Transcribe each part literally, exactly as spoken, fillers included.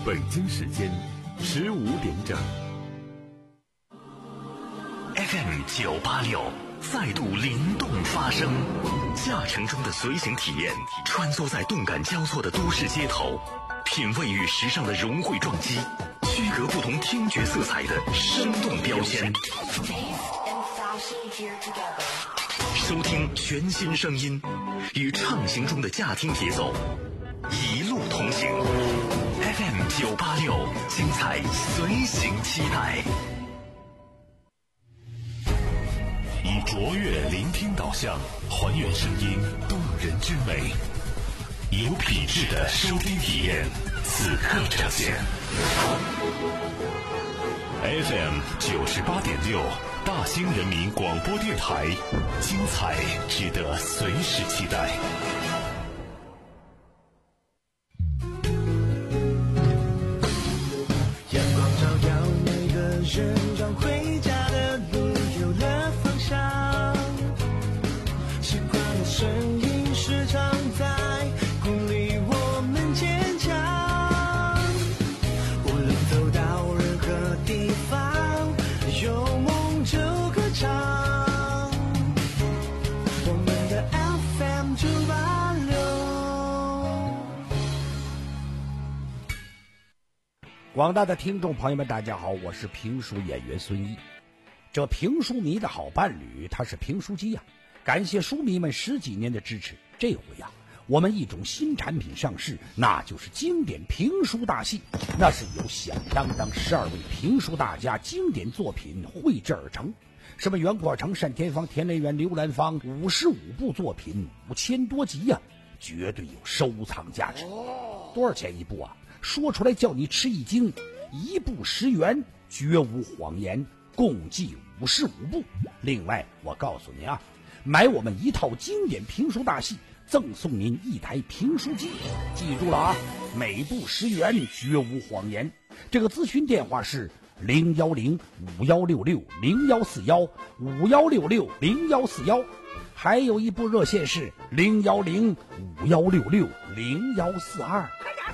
北京时间十五点整。 F M 九八六再度灵动发声，驾乘中的随行体验，穿梭在动感交错的都市街头，品味与时尚的融汇撞击，区隔不同听觉色彩的生动标签。收听全新声音，与畅行中的驾听节奏一路同行。F M 九八六，精彩随行期待。 以卓越聆听导向，还原声音动人之美，有品质的收听体验，此刻呈现。F M 九十八点六，大兴人民广播电台，精彩值得随时期待。 阳光照耀每个人，让回家的路有了方向。习惯的声音时常在鼓励我们坚强。无论走到任何地方，有梦就歌唱。我们的 F M 九八六。 广大的听众朋友们，大家好，我是评书演员孙一。这评书迷的好伴侣，他是评书机呀、啊。感谢书迷们十几年的支持，这回呀、啊，我们一种新产品上市，那就是经典评书大戏。那是由响当当十二位评书大家经典作品绘制而成，什么袁阔成、单田芳、田连元、刘兰芳，五十五部作品，五千多集呀、啊，绝对有收藏价值。多少钱一部啊？说出来叫你吃一惊，一部十元，绝无谎言，共计五十五部。另外，我告诉你啊，买我们一套经典评书大戏，赠送您一台评书机。记住了啊，每部十元，绝无谎言。这个咨询电话是零幺零五幺六六零幺四幺五幺六六零幺四幺，还有一部热线是零幺零五幺六六零幺四二。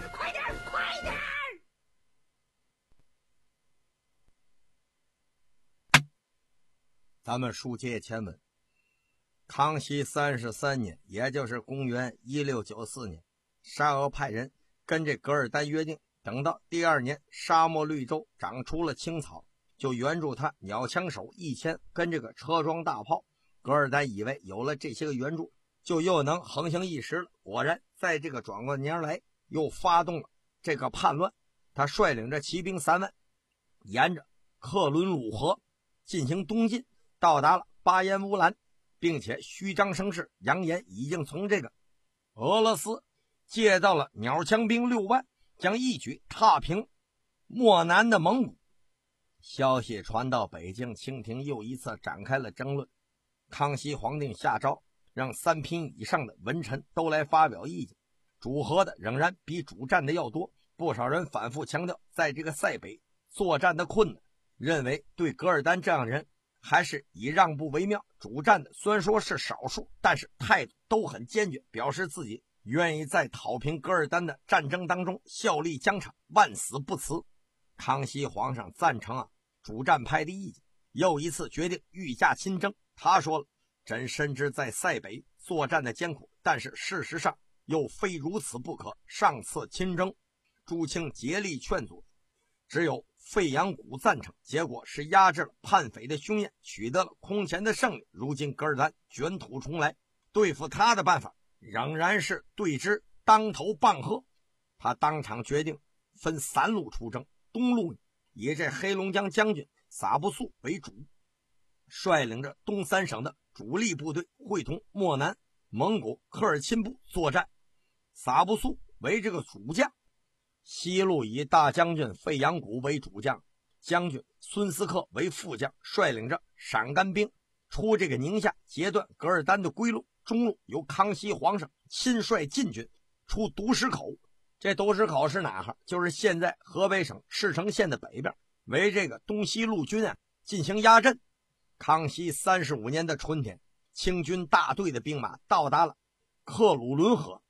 咱们书接前文，康熙三十三年，也就是公元一六九四年，沙俄派人跟这噶尔丹约定，等到第二年沙漠绿洲长出了青草，就援助他鸟枪手一千跟这个车装大炮。噶尔丹以为有了这些个援助，就又能横行一时了。果然，在这个转过年来，又发动了这个叛乱。他率领着骑兵三万，沿着克伦鲁河进行东进，到达了巴彦乌兰，并且虚张声势，扬言已经从这个俄罗斯借到了鸟枪兵六万，将一举踏平漠南的蒙古。消息传到北京，清廷又一次展开了争论。康熙皇帝下诏，让三品以上的文臣都来发表意见，主和的仍然比主战的要多。不少人反复强调，在这个塞北作战的困难，认为对噶尔丹这样的人还是以让步为妙。主战的虽然说是少数，但是态度都很坚决，表示自己愿意在讨平噶尔丹的战争当中效力疆场，万死不辞。康熙皇上赞成啊主战派的意见，又一次决定御驾亲征。他说了，朕深知在塞北作战的艰苦，但是事实上又非如此不可，上次亲征朱清竭力劝阻，只有费扬古赞成，结果是压制了叛匪的凶焰，取得了空前的胜利。如今噶尔丹卷土重来，对付他的办法仍然是对之当头棒喝。他当场决定分三路出征，东路以这黑龙江将军撒布素为主，率领着东三省的主力部队会同漠南、蒙古、科尔沁部作战，撒布素为这个主将。西路以大将军费扬古为主将，将军孙思克为副将，率领着陕甘兵出这个宁夏，截断噶尔丹的归路。中路由康熙皇上亲率禁军出独石口，这独石口是哪哈？就是现在河北省赤城县的北边，为这个东西路军啊进行压阵。康熙三十五年的春天，清军大队的兵马到达了克鲁伦河，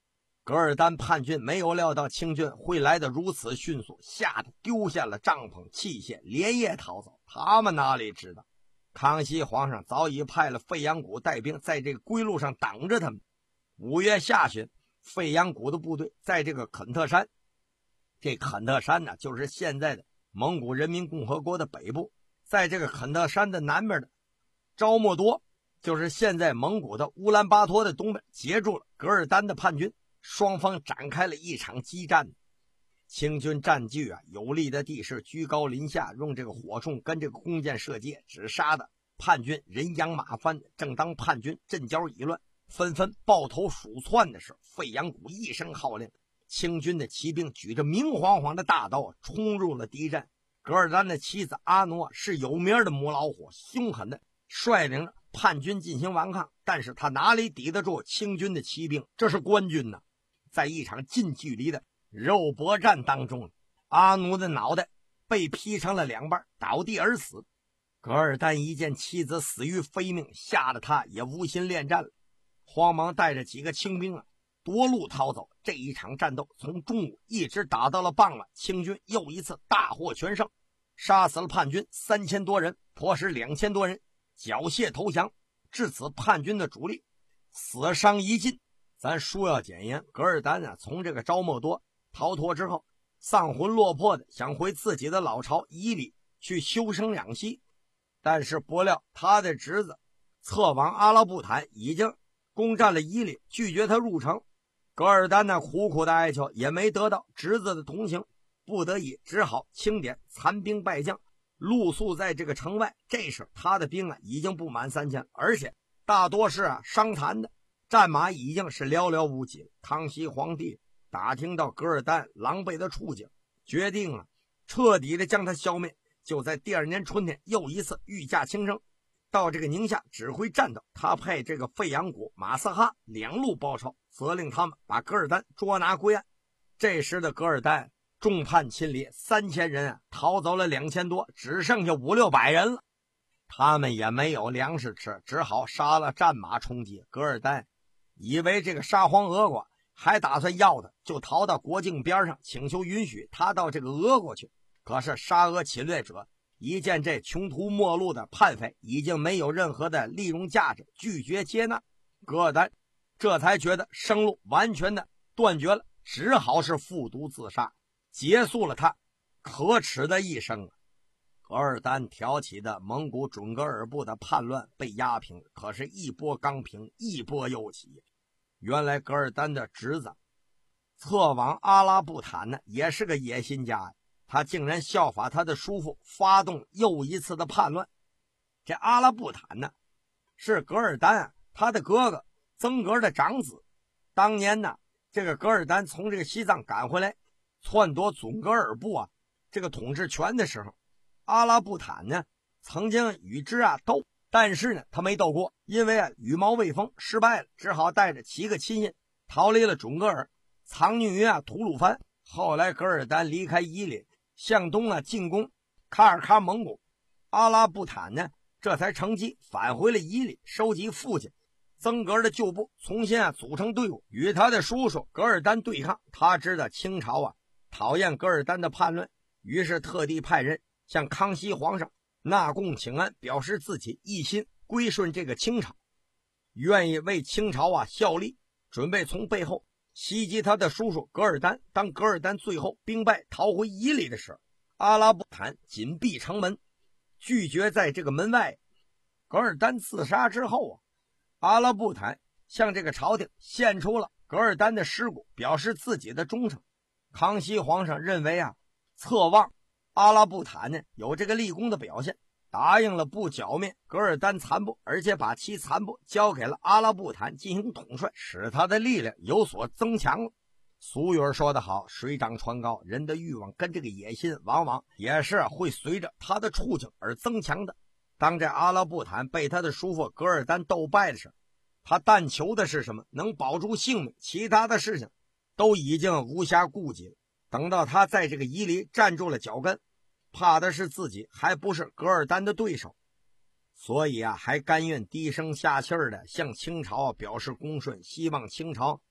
噶尔丹叛军没有料到清军会来得如此迅速，吓得丢下了帐篷器械，连夜逃走。他们哪里知道，康熙皇上早已派了费扬古带兵在这个归路上等着他们。五月下旬，费扬古的部队在这个肯特山，这肯特山呢，就是现在的蒙古人民共和国的北部，在这个肯特山的南边的昭莫多，就是现在蒙古的乌兰巴托的东边，截住了噶尔丹的叛军。双方展开了一场激战。清军占据啊有利的地势，居高临下，用这个火铳跟这个弓箭射箭，只杀的叛军人仰马翻。正当叛军阵脚已乱，纷纷抱头鼠窜的时候，费扬古一声号令，清军的骑兵举着明晃晃的大刀冲入了敌阵。噶尔丹的妻子阿诺是有名的母老虎，凶狠的率领着叛军进行顽抗，但是他哪里抵得住清军的骑兵？这是官军呢。在一场近距离的肉搏战当中，阿努的脑袋被劈成了两半，倒地而死。噶尔丹一见妻子死于非命，吓得他也无心恋战了，慌忙带着几个清兵啊夺路逃走。这一场战斗从中午一直打到了傍晚，清军又一次大获全胜，杀死了叛军三千多人，迫使两千多人缴械投降。至此，叛军的主力死伤已尽。咱书要简言，噶尔丹啊，从这个昭莫多逃脱之后，丧魂落魄的想回自己的老巢伊犁去休生养息，但是不料他的侄子侧王阿拉布坦已经攻占了伊犁，拒绝他入城。噶尔丹呢苦苦的哀求，也没得到侄子的同情，不得已只好清点残兵败将，露宿在这个城外。这时他的兵啊已经不满三千，而且大多是啊伤残的，战马已经是寥寥无几了。康熙皇帝打听到噶尔丹狼狈的处境，决定啊彻底的将他消灭。就在第二年春天，又一次御驾亲征，到这个宁夏指挥战斗。他派这个费扬古、马斯哈两路包抄，责令他们把噶尔丹捉拿归案。这时的噶尔丹众叛亲离，三千人啊逃走了两千多，只剩下五六百人了。他们也没有粮食吃，只好杀了战马充饥。噶尔丹以为这个沙皇俄国还打算要他，就逃到国境边上，请求允许他到这个俄国去。可是沙俄侵略者一见这穷途末路的叛匪已经没有任何的利用价值，拒绝接纳。噶尔丹这才觉得生路完全的断绝了，只好是服毒自杀，结束了他可耻的一生。噶尔丹挑起的蒙古准噶尔部的叛乱被压平，可是一波刚平，一波又起。原来噶尔丹的侄子侧王阿拉布坦呢，也是个野心家，他竟然效法他的叔父，发动又一次的叛乱。这阿拉布坦呢，是噶尔丹啊他的哥哥曾格的长子。当年呢，这个噶尔丹从这个西藏赶回来，篡夺准噶尔部啊这个统治权的时候，阿拉布坦呢曾经与之啊斗，但是呢他没斗过，因为啊羽毛未丰，失败了，只好带着七个亲信逃离了准噶尔，藏匿于啊吐鲁番。后来噶尔丹离开伊犁，向东啊进攻卡尔喀蒙古，阿拉布坦呢这才乘机返回了伊犁，收集父亲曾格的旧部，重新啊组成队伍，与他的叔叔噶尔丹对抗。他知道清朝啊讨厌噶尔丹的叛乱，于是特地派人向康熙皇上纳贡请安，表示自己一心归顺这个清朝，愿意为清朝啊效力，准备从背后袭击他的叔叔噶尔丹。当噶尔丹最后兵败逃回伊犁的时候，阿拉布坦紧闭城门，拒绝在这个门外。噶尔丹自杀之后啊，阿拉布坦向这个朝廷献出了噶尔丹的尸骨，表示自己的忠诚。康熙皇上认为啊侧望阿拉布坦呢有这个立功的表现，答应了不剿灭噶尔丹残部，而且把其残部交给了阿拉布坦进行统帅，使他的力量有所增强了。俗语说得好，水涨船高，人的欲望跟这个野心往往也是会随着他的处境而增强的。当这阿拉布坦被他的叔父噶尔丹斗败的时候，他但求的是什么？能保住性命，其他的事情都已经无暇顾及了。等到他在这个伊犁站住了脚跟，怕的是自己还不是噶尔丹的对手，所以啊还甘愿低声下气的向清朝表示恭顺，希望清朝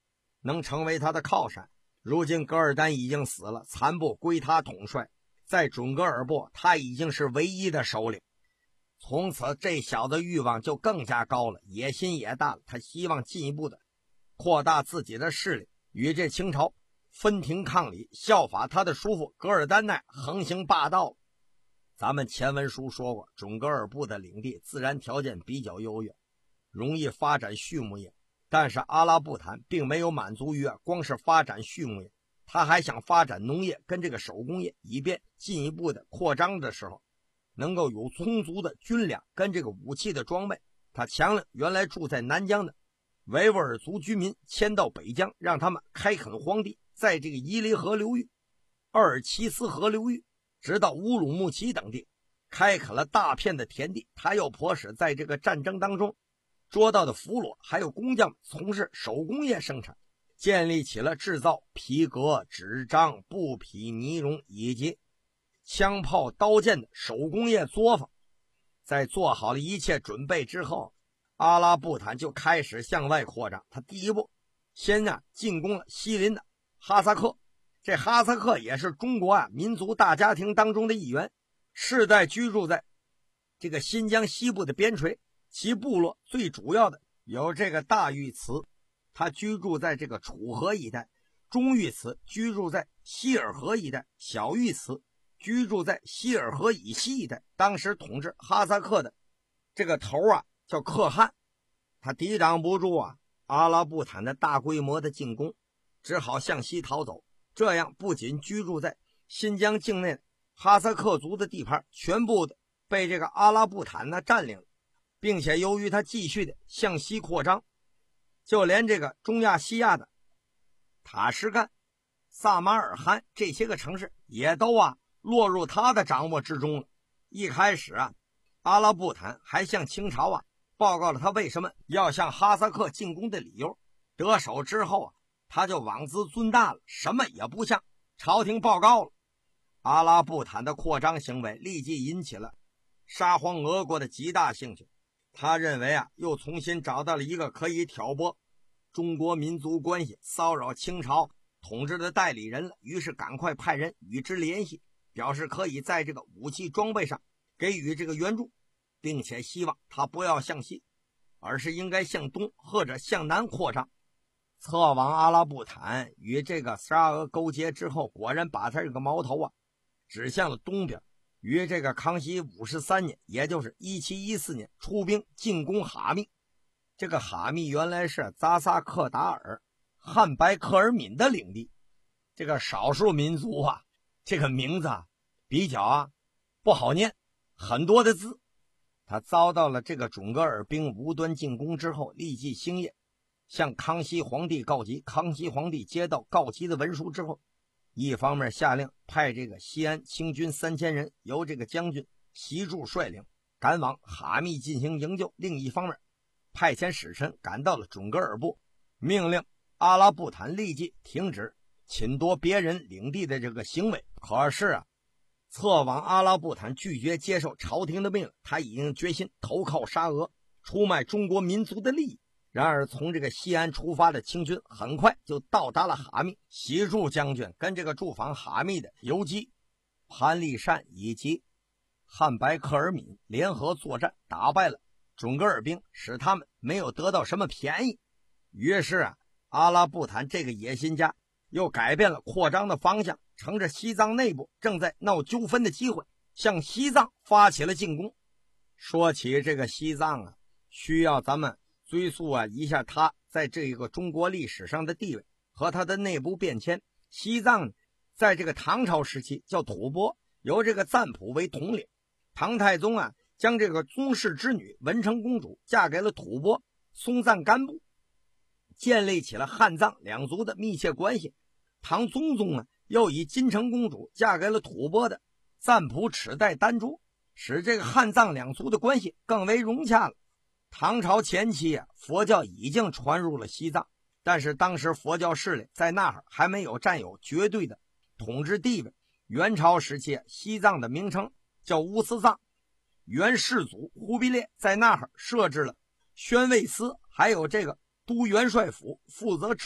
能成为他的靠山。如今噶尔丹已经死了，残部归他统帅，在准噶尔部他已经是唯一的首领。从此这小子欲望就更加高了，野心也大了，他希望进一步的扩大自己的势力，与这清朝分庭抗礼，效法他的叔父噶尔丹那横行霸道。咱们前文书说过，准噶尔部的领地自然条件比较优越，容易发展畜牧业，但是阿拉布坦并没有满足于光是发展畜牧业，他还想发展农业跟这个手工业，以便进一步的扩张的时候能够有充足的军粮跟这个武器的装备。他强令原来住在南疆的维吾尔族居民迁到北疆，让他们开垦荒地，在这个伊犁河流域、鄂尔齐斯河流域直到乌鲁木齐等地开垦了大片的田地。他又迫使在这个战争当中捉到的俘虏还有工匠从事手工业生产，建立起了制造皮革、纸张、布匹、呢绒以及枪炮、刀剑的手工业作坊。在做好了一切准备之后，阿拉布坦就开始向外扩张。他第一步先啊进攻了西邻的哈萨克，这哈萨克也是中国啊民族大家庭当中的一员，世代居住在这个新疆西部的边陲，其部落最主要的有这个大玉慈，他居住在这个楚河一带；中玉慈居住在希尔河一带；小玉慈居住在希尔河以西一带。当时统治哈萨克的这个头啊叫可汗，他抵挡不住啊阿拉布坦的大规模的进攻，只好向西逃走。这样不仅居住在新疆境内哈萨克族的地盘全部的被这个阿拉布坦呢占领，并且由于他继续的向西扩张，就连这个中亚西亚的塔什干、萨马尔罕这些个城市也都啊落入他的掌握之中了。一开始啊阿拉布坦还向清朝啊报告了他为什么要向哈萨克进攻的理由，得手之后啊他就妄自尊大了，什么也不向朝廷报告了。阿拉布坦的扩张行为立即引起了沙皇俄国的极大兴趣，他认为啊又重新找到了一个可以挑拨中国民族关系、骚扰清朝统治的代理人了，于是赶快派人与之联系，表示可以在这个武器装备上给予这个援助，并且希望他不要向西，而是应该向东或者向南扩张。策王阿拉布坦与这个沙俄勾结之后，果然把他这个矛头啊指向了东边，于这个康熙五十三年，也就是一七一四年出兵进攻哈密。这个哈密原来是扎萨克达尔、汉白克尔敏的领地，这个少数民族啊，这个名字啊比较啊不好念，很多的字。他遭到了这个准噶尔兵无端进攻之后，立即星夜向康熙皇帝告急。康熙皇帝接到告急的文书之后，一方面下令派这个西安清军三千人由这个将军习柱率领赶往哈密进行营救，另一方面派遣使臣赶到了准噶尔部，命令阿拉布坦立即停止侵夺别人领地的这个行为。可是啊策王阿拉布坦拒绝接受朝廷的命令，他已经决心投靠沙俄，出卖中国民族的利益。然而从这个西安出发的清军很快就到达了哈密，习柱将军跟这个驻防哈密的游击潘立善以及汉白克尔敏联合作战，打败了准噶尔兵，使他们没有得到什么便宜。于是啊阿拉布坦这个野心家又改变了扩张的方向，乘着西藏内部正在闹纠纷的机会，向西藏发起了进攻。说起这个西藏啊，需要咱们追溯啊一下他在这个中国历史上的地位和他的内部变迁。西藏在这个唐朝时期叫吐蕃，由这个赞普为统领。唐太宗啊将这个宗室之女文成公主嫁给了吐蕃松赞干布，建立起了汉藏两族的密切关系。唐宗宗啊又以金城公主嫁给了吐蕃的赞普齿代丹珠，使这个汉藏两族的关系更为融洽了。唐朝前期啊佛教已经传入了西藏，但是当时佛教势力在那儿还没有占有绝对的统治地位。元朝时期西藏的名称叫乌斯藏，元世祖忽必烈在那儿设置了宣慰司，还有这个都元帅府负责治理。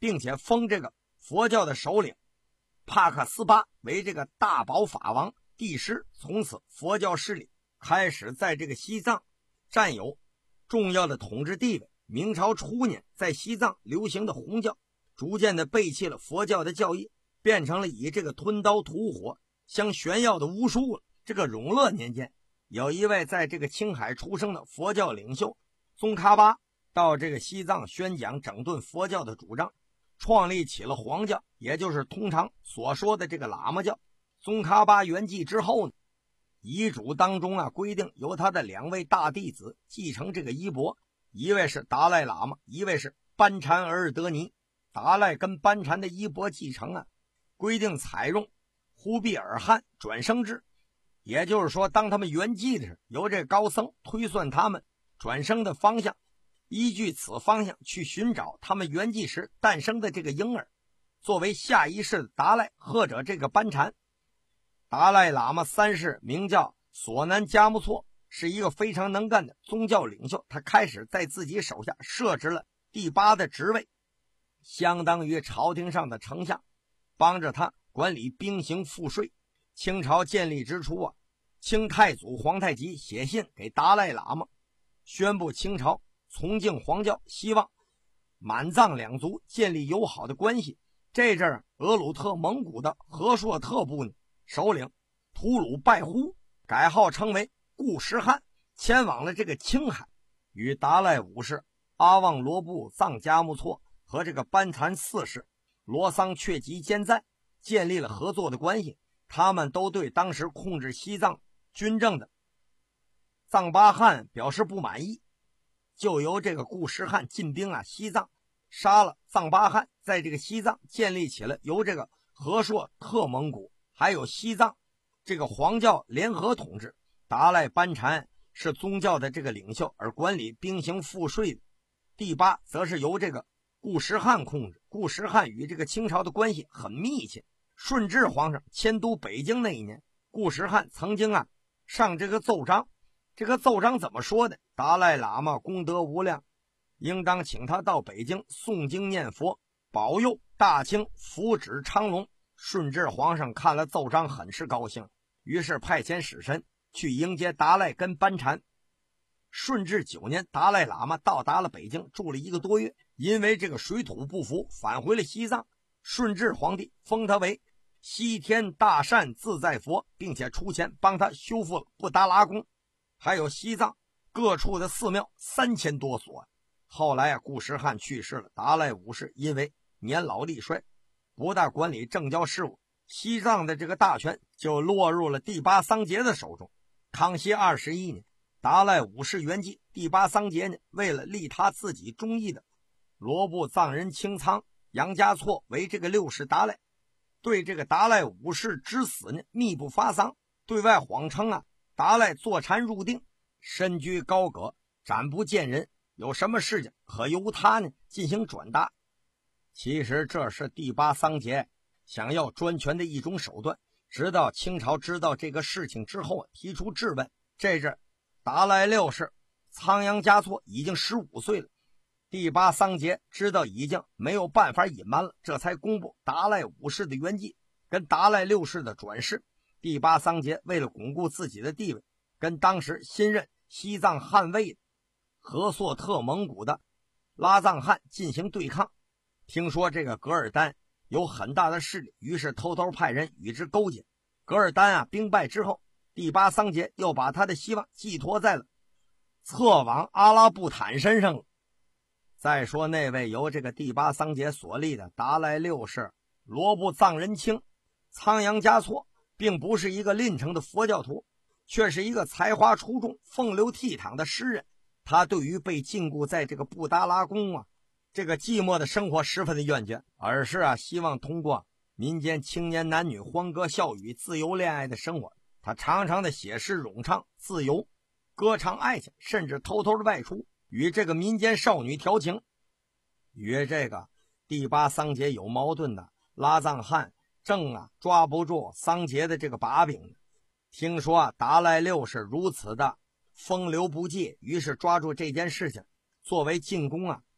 并且封这个佛教的首领帕克斯巴为这个大宝法王帝师。从此佛教势力开始在这个西藏占有重要的统治地位。明朝初年在西藏流行的红教逐渐的背弃了佛教的教义，变成了以这个吞刀吐火相炫耀的巫术了。这个永乐年间，有一位在这个青海出生的佛教领袖宗喀巴到这个西藏宣讲整顿佛教的主张，创立起了黄教，也就是通常所说的这个喇嘛教。宗喀巴圆寂之后呢，遗嘱当中啊规定由他的两位大弟子继承这个衣钵，一位是达赖喇嘛，一位是班禅额尔德尼。达赖跟班禅的衣钵继承啊，规定采用忽必尔汗转生制，也就是说当他们圆寂的时候，由这高僧推算他们转生的方向，依据此方向去寻找他们圆寂时诞生的这个婴儿，作为下一世的达赖或者这个班禅。达赖喇嘛三世名叫索南迦木措，是一个非常能干的宗教领袖。他开始在自己手下设置了第八的职位，相当于朝廷上的丞相，帮着他管理兵刑赋税。清朝建立之初啊，清太祖皇太极写信给达赖喇嘛，宣布清朝崇敬黄教，希望满藏两族建立友好的关系。这阵儿额鲁特蒙古的和硕特部呢首领吐鲁拜呼改号称为固什汗，前往了这个青海，与达赖五世、阿旺罗布藏迦木措和这个班禅四世罗桑却吉坚赞建立了合作的关系。他们都对当时控制西藏军政的藏巴汗表示不满意，就由这个固什汗进兵啊西藏，杀了藏巴汗，在这个西藏建立起了由这个和硕特蒙古还有西藏这个黄教联合统治。达赖班禅是宗教的这个领袖，而管理兵刑赋税的第八则是由这个固什汗控制。固什汗与这个清朝的关系很密切。顺治皇上迁都北京那一年，固什汗曾经啊上这个奏章，这个奏章怎么说的？达赖喇嘛功德无量，应当请他到北京诵经念佛，保佑大清福祉昌隆。顺治皇上看了奏章很是高兴，于是派遣使臣去迎接达赖跟班禅。顺治九年，达赖喇嘛到达了北京，住了一个多月，因为这个水土不服，返回了西藏。顺治皇帝封他为西天大善自在佛，并且出钱帮他修复了布达拉宫，还有西藏各处的寺庙三千多所。后来啊，固什汗去世了，达赖五世因为年老力衰，不大管理政教事务，西藏的这个大权就落入了第八桑杰的手中。康熙二十一年，达赖五世圆寂，第八桑杰呢，为了立他自己中意的罗布藏人清仓杨家措为这个六世达赖，对这个达赖五世之死呢密不发丧，对外谎称啊达赖坐禅入定，身居高阁，斩不见人，有什么事情可由他呢进行转达。其实这是第八桑杰想要专权的一种手段。直到清朝知道这个事情之后，提出质问。这阵达赖六世仓央嘉措已经十五岁了，第八桑杰知道已经没有办法隐瞒了，这才公布达赖五世的圆寂跟达赖六世的转世。第八桑杰为了巩固自己的地位，跟当时新任西藏汗位的和硕特蒙古的拉藏汗进行对抗。听说这个噶尔丹有很大的势力，于是偷偷派人与之勾结。噶尔丹啊兵败之后，第八桑杰又把他的希望寄托在了策往阿拉布坦身上了。再说那位由这个第八桑杰所立的达赖六世罗布藏人清仓央嘉措，并不是一个吝诚的佛教徒，却是一个才华出众、风流倜傥的诗人。他对于被禁锢在这个布达拉宫啊这个寂寞的生活十分的厌倦，而是啊希望通过民间青年男女欢歌笑语、自由恋爱的生活。他常常的写诗咏唱自由，歌唱爱情，甚至偷偷的外出与这个民间少女调情。与这个第八桑杰有矛盾的拉藏汗正啊抓不住桑杰的这个把柄。听说啊达赖六世如此的风流不羁，于是抓住这件事情作为进攻啊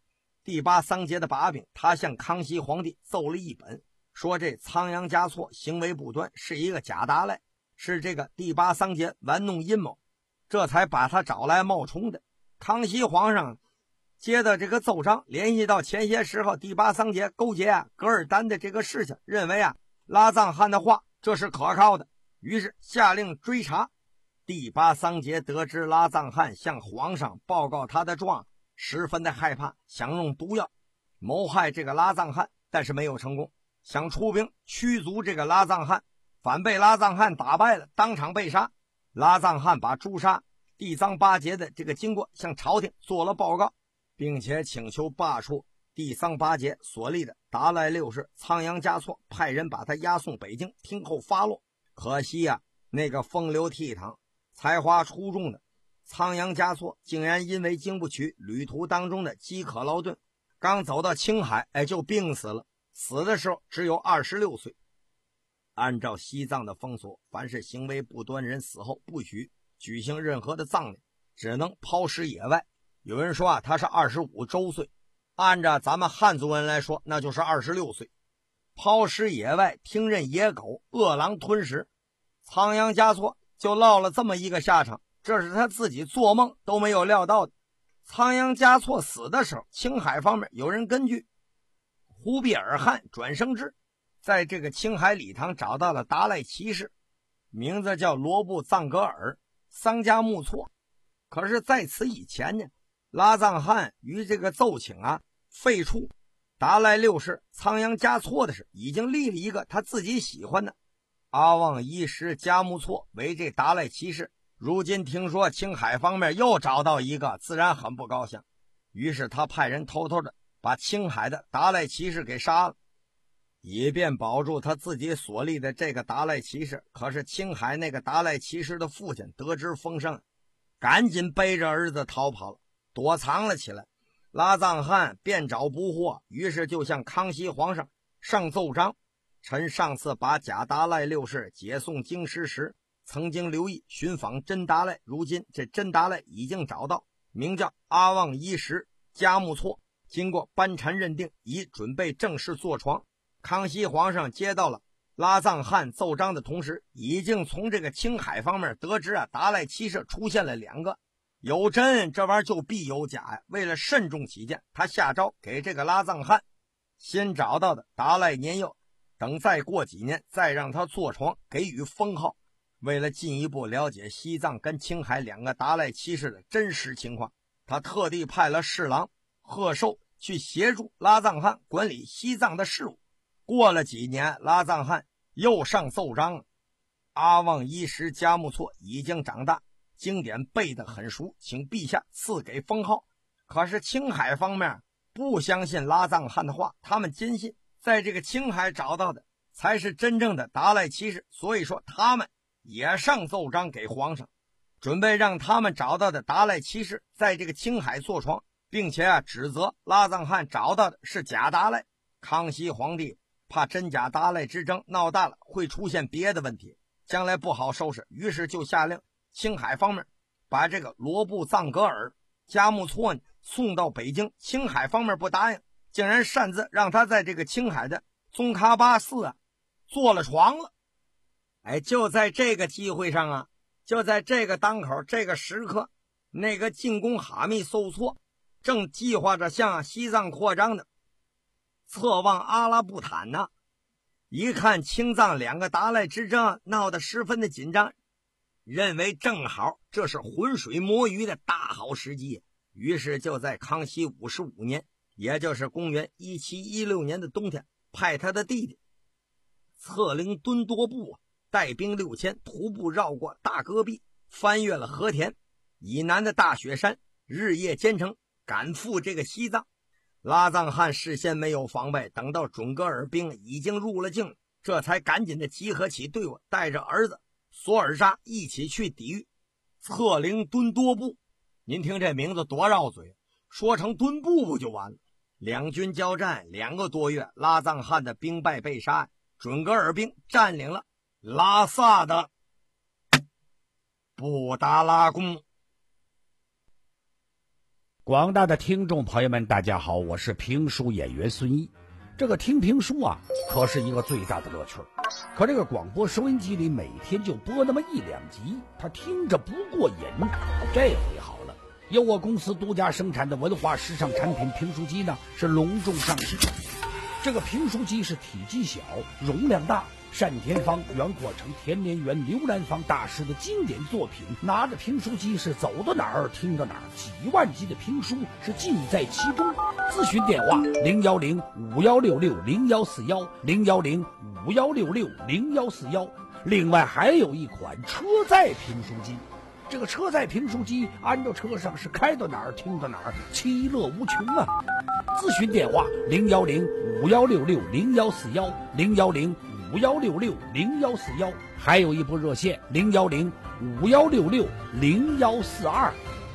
第八桑杰的把柄，他向康熙皇帝奏了一本，说这仓央嘉措行为不端，是一个假达赖，是这个第八桑杰玩弄阴谋，这才把他找来冒充的。康熙皇上接的这个奏章，联系到前些时候第八桑杰勾结啊噶尔丹的这个事情，认为啊拉藏汗的话这是可靠的，于是下令追查。第八桑杰得知拉藏汗向皇上报告他的状，十分的害怕，想用毒药谋害这个拉藏汗，但是没有成功，想出兵驱逐这个拉藏汗，反被拉藏汗打败了，当场被杀。拉藏汗把诛杀地藏八杰的这个经过向朝廷做了报告，并且请求罢黜地藏八杰所立的达赖六世仓央嘉措，派人把他押送北京听候发落。可惜呀、啊，那个风流倜傥才华出众的仓央嘉措竟然因为经不起旅途当中的饥渴劳顿，刚走到青海哎就病死了，死的时候只有二十六岁。按照西藏的风俗，凡是行为不端人死后不许举行任何的葬礼，只能抛尸野外。有人说啊，他是二十五周岁，按照咱们汉族人来说，那就是二十六岁。抛尸野外，听任野狗饿狼吞食，仓央嘉措就落了这么一个下场，这是他自己做梦都没有料到的。仓央嘉措死的时候，青海方面有人根据忽必尔汗转生志，在这个青海礼堂找到了达赖骑士，名字叫罗布藏格尔桑加木措。可是在此以前呢，拉藏汗于这个奏请啊废黜达赖六世仓央嘉措的事，已经立了一个他自己喜欢的阿旺伊什加木措为这达赖骑士。如今听说青海方面又找到一个，自然很不高兴，于是他派人偷偷的把青海的达赖骑士给杀了，以便保住他自己所立的这个达赖骑士。可是青海那个达赖骑士的父亲得知风声，赶紧背着儿子逃跑了，躲藏了起来。拉藏汗便找不获，于是就向康熙皇上上奏章，臣上次把假达赖六世解送京师时，曾经留意寻访真达赖，如今这真达赖已经找到，名叫阿旺伊什加木措，经过班禅认定，已准备正式坐床。康熙皇上接到了拉藏汗奏章的同时，已经从这个青海方面得知啊，达赖骑士出现了两个，有真这玩意儿就必有假呀。为了慎重起见，他下诏给这个拉藏汗先找到的达赖年幼，等再过几年再让他坐床，给予封号。为了进一步了解西藏跟青海两个达赖骑士的真实情况，他特地派了侍郎贺寿去协助拉藏汗管理西藏的事务。过了几年，拉藏汗又上奏章了，阿旺伊什加木措已经长大，经典背得很熟，请陛下赐给封号。可是青海方面不相信拉藏汗的话，他们坚信在这个青海找到的才是真正的达赖骑士，所以说他们也上奏章给皇上，准备让他们找到的达赖骑士在这个青海坐床，并且啊指责拉藏汗找到的是假达赖。康熙皇帝怕真假达赖之争闹大了会出现别的问题，将来不好收拾，于是就下令青海方面把这个罗布藏格尔加木措送到北京。青海方面不答应，竟然擅自让他在这个青海的宗喀巴寺啊坐了床了。哎，就在这个机会上啊，就在这个当口，这个时刻，那个进攻哈密搜错，正计划着向西藏扩张的侧望阿拉布坦呢。一看青藏两个达赖之争闹得十分的紧张，认为正好这是浑水摸鱼的大好时机，于是就在康熙五十五年，也就是公元一七一六年的冬天，派他的弟弟策灵敦多布啊带兵六千，徒步绕过大戈壁，翻越了和田以南的大雪山，日夜兼程赶赴这个西藏。拉藏汗事先没有防备，等到准噶尔兵已经入了境，这才赶紧的集合起队伍，带着儿子索尔扎一起去抵御策灵敦多布。您听这名字多绕嘴，说成敦布不就完了。两军交战两个多月，拉藏汗的兵败被杀，准噶尔兵占领了拉萨的布达拉宫。 广大的听众朋友们，大家好，我是评书演员孙一。这个听评书啊，可是一个最大的乐趣。可这个广播收音机里每天就播那么一两集，他听着不过瘾。这回好了，由我公司独家生产的文化时尚产品评书机呢，是隆重上市。这个评书机是体积小，容量大。单田芳、袁阔成、田连元、刘兰芳大师的经典作品，拿着评书机是走到哪儿听到哪儿，几万集的评书是尽在其中。咨询电话零幺零五幺六六零幺四幺零幺零五幺六六零幺四幺。另外还有一款车载评书机，这个车载评书机安到车上是开到哪儿听到哪儿，其乐无穷啊！咨询电话零幺零五幺六六零幺四幺零幺零五幺六六零幺四幺，还有一部热线零幺零五幺六六零幺四二。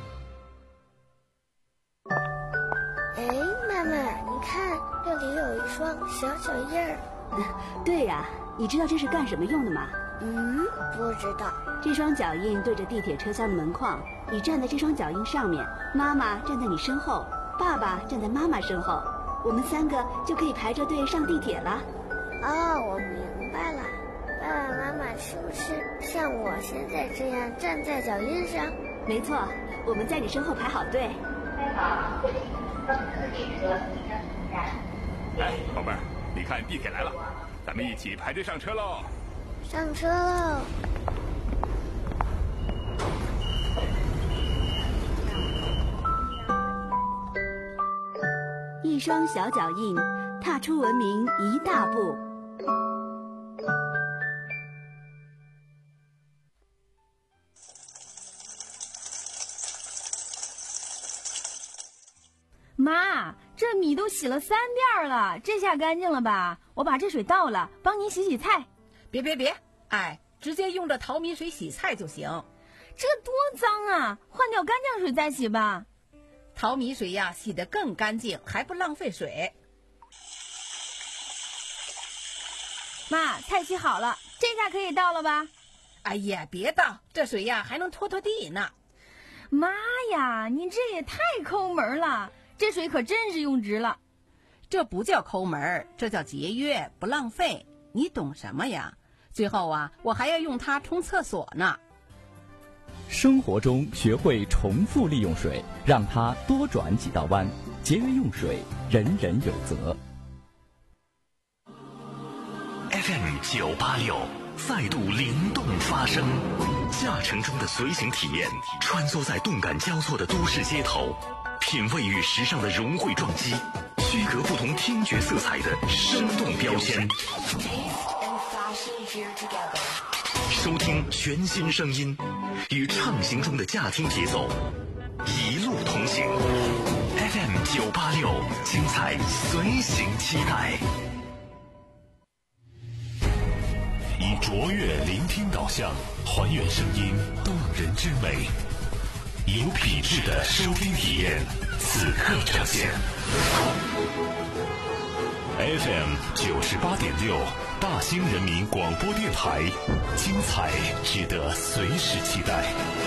哎，妈妈，你看这里有一双小脚印儿。 对呀、啊，你知道这是干什么用的吗？ 嗯，不知道。 这双脚印对着地铁车厢的门框，你站在这双脚印上面，妈妈站在你身后，爸爸站在妈妈身后，我们三个就可以排着队上地铁了。 哦，我明白了。爸爸妈妈是不是像我现在这样站在脚印上？ 没错，我们在你身后排好队。 哎，宝贝儿，你看地铁来了，咱们一起排队上车喽！ 上车喽！ 一双小脚印，踏出文明一大步。 妈，这米都洗了三遍了，这下干净了吧？我把这水倒了，帮您洗洗菜。 别别别，哎，直接用这淘米水洗菜就行。 这多脏啊，换掉干净水再洗吧。 淘米水呀，洗得更干净，还不浪费水。 妈，菜洗好了，这下可以倒了吧？ 哎呀，别倒，这水呀还能拖拖地呢。 妈呀，你这也太抠门了，这水可真是用值了。 这不叫抠门，这叫节约，不浪费。你懂什么呀？最后啊，我还要用它冲厕所呢。 生活中学会重复利用水，让它多转几道弯，节约用水，人人有责。 F M 九八六再度灵动发声，驾乘中的随行体验，穿梭在动感交错的都市街头，品味与时尚的融汇撞击，区隔不同听觉色彩的生动标签。收听全新声音，与畅行中的驾听节奏一路同行。F M 九八六，精彩随行期待。 以卓越聆听导向，还原声音动人之美，有品质的收听体验，此刻呈现。F M 九十八点六，大兴人民广播电台，精彩值得随时期待。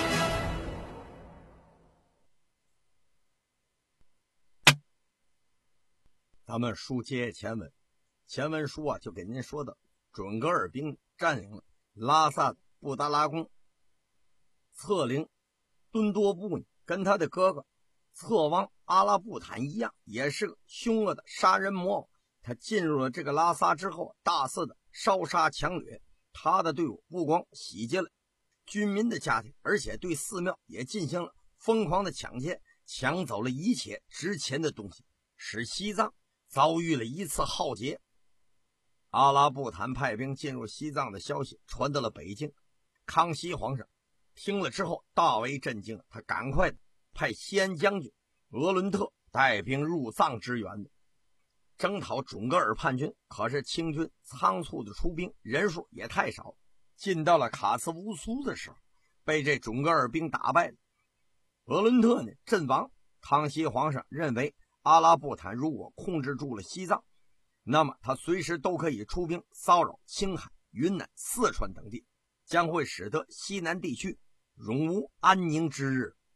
咱们书接前文，前文书啊就给您说的，准噶尔兵占领了拉萨的布达拉宫，策领敦多布呢跟他的哥哥策王阿拉布坦一样，也是个凶恶的杀人魔王。他进入了这个拉萨之后，大肆的烧杀抢掠，他的队伍不光洗劫了军民的家庭，而且对寺庙也进行了疯狂的抢劫，抢走了一切值钱的东西，使西藏遭遇了一次浩劫。阿拉布坦派兵进入西藏的消息传到了北京，康熙皇上听了之后大为震惊，他赶快的派西安将军额伦特带兵入藏支援的，征讨准噶尔叛军。可是清军仓促的出兵，人数也太少，进到了卡斯乌苏的时候，被这准噶尔兵打败了。额伦特呢阵亡。康熙皇上认为阿拉布坦如果控制住了西藏，那么他随时都可以出兵骚扰青海、云南、四川等地，将会使得西南地区永无安宁之日。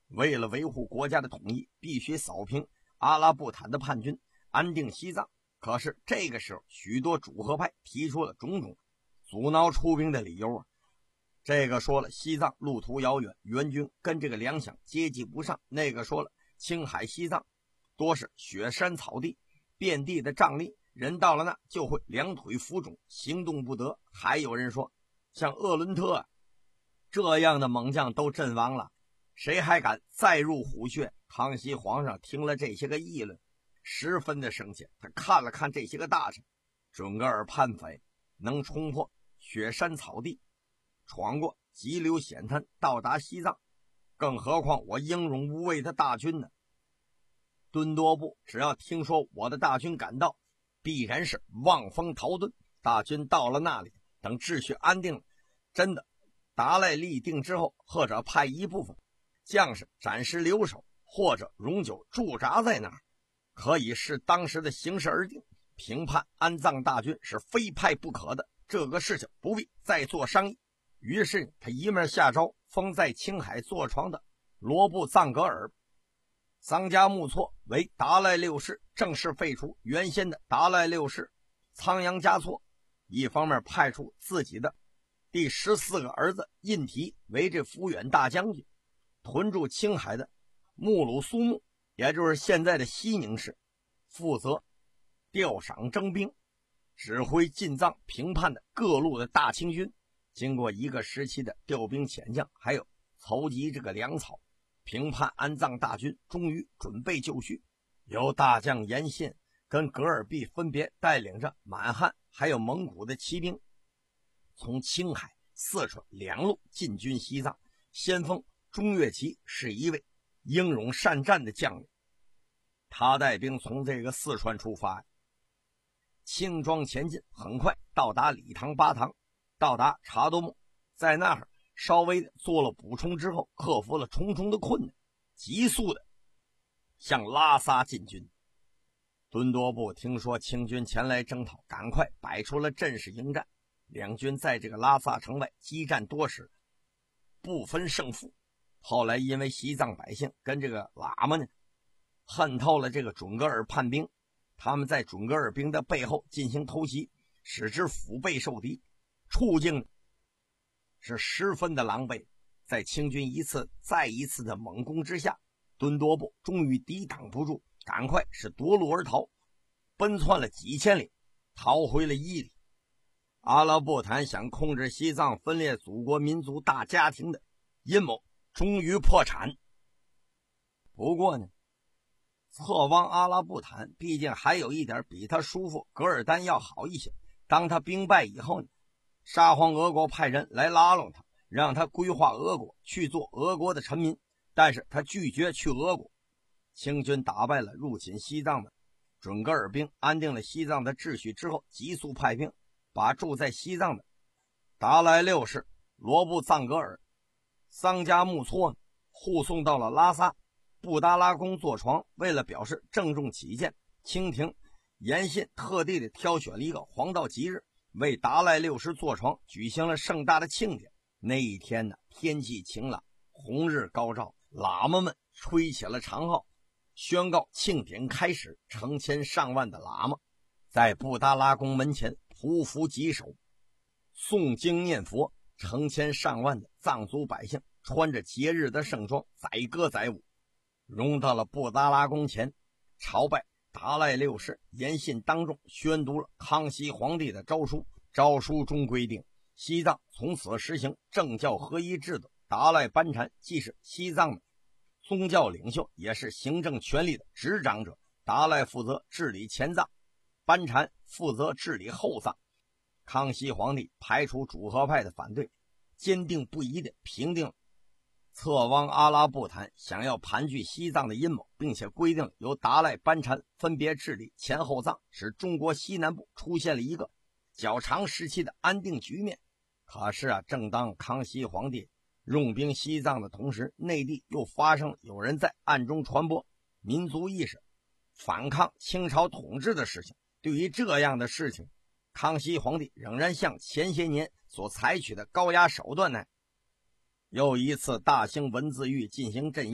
为了维护国家的统一，必须扫平阿拉布坦的叛军，安定西藏。可是这个时候，许多主和派提出了种种阻挠出兵的理由啊。这个说了西藏路途遥远，援军跟这个粮饷接济不上；那个说了青海西藏多是雪山草地，遍地的瘴疠，人到了那就会两腿浮肿，行动不得。还有人说像鄂伦特啊这样的猛将都阵亡了，谁还敢再入虎穴？康熙皇上听了这些个议论，十分的生气。他看了看这些个大臣，准噶尔叛匪能冲破雪山草地，闯过急流险滩，到达西藏，更何况我英勇无畏的大军呢？敦多布只要听说我的大军赶到，必然是望风逃遁。大军到了那里，等秩序安定了，真的达赖立定之后，或者派一部分将士暂时留守，或者永久驻扎在那儿，可以视当时的形势而定。评判安藏大军是非派不可的，这个事情不必再做商议。于是他一面下诏，封在青海坐床的罗布藏格尔、桑加木措为达赖六世，正式废除原先的达赖六世仓央嘉措。一方面派出自己的第十四个儿子印提为这抚远大将军，屯驻青海的木鲁苏木，也就是现在的西宁市，负责调赏征兵，指挥进藏平叛的各路的大清军。经过一个时期的调兵遣将，还有筹集这个粮草，平叛安藏大军终于准备就绪。由大将严信跟噶尔弼分别带领着满汉还有蒙古的骑兵，从青海、四川两路进军西藏。先锋钟岳奇是一位英勇善战的将领，他带兵从这个四川出发，轻装前进，很快到达理塘巴塘，到达查多木，在那儿稍微的做了补充之后，克服了重重的困难，急速的向拉萨进军。敦多布听说清军前来征讨，赶快摆出了阵势迎战。两军在这个拉萨城外激战多时，不分胜负。后来因为西藏百姓跟这个喇嘛呢恨透了这个准噶尔叛兵，他们在准噶尔兵的背后进行偷袭，使之腹背受敌，处境是十分的狼狈。在清军一次再一次的猛攻之下，敦多布终于抵挡不住，赶快是夺路而逃，奔窜了几千里，逃回了伊犁。阿拉布坦想控制西藏，分裂祖国民族大家庭的阴谋终于破产。不过呢，策王阿拉布坦毕竟还有一点比他叔父噶尔丹要好一些。当他兵败以后呢，沙皇俄国派人来拉拢他，让他规划俄国，去做俄国的臣民，但是他拒绝去俄国。清军打败了入侵西藏的准噶尔兵，安定了西藏的秩序之后，急速派兵把住在西藏的达赖六世、罗布藏格尔、桑加木措护送到了拉萨布达拉宫坐床。为了表示郑重起见，清廷严信特地的挑选了一个黄道吉日，为达赖六世坐床举行了盛大的庆典。那一天呢，天气晴朗，红日高照，喇嘛们吹起了长号，宣告庆典开始。成千上万的喇嘛在布达拉宫门前匍匐稽首，诵经念佛。成千上万的藏族百姓穿着节日的盛装，载歌载舞，融到了布达拉宫前朝拜达赖六世。严信当众宣读了康熙皇帝的诏书，诏书中规定，西藏从此实行政教合一制度。达赖班禅既是西藏的宗教领袖，也是行政权力的执掌者。达赖负责治理前藏，班禅负责治理后藏。康熙皇帝排除主和派的反对，坚定不移地平定了策汪阿拉布坦想要盘踞西藏的阴谋，并且规定由达赖班禅分别治理前后藏，使中国西南部出现了一个较长时期的安定局面。可是啊，正当康熙皇帝用兵西藏的同时，内地又发生了有人在暗中传播民族意识，反抗清朝统治的事情。对于这样的事情，康熙皇帝仍然像前些年所采取的高压手段呢，又一次大兴文字狱进行镇压。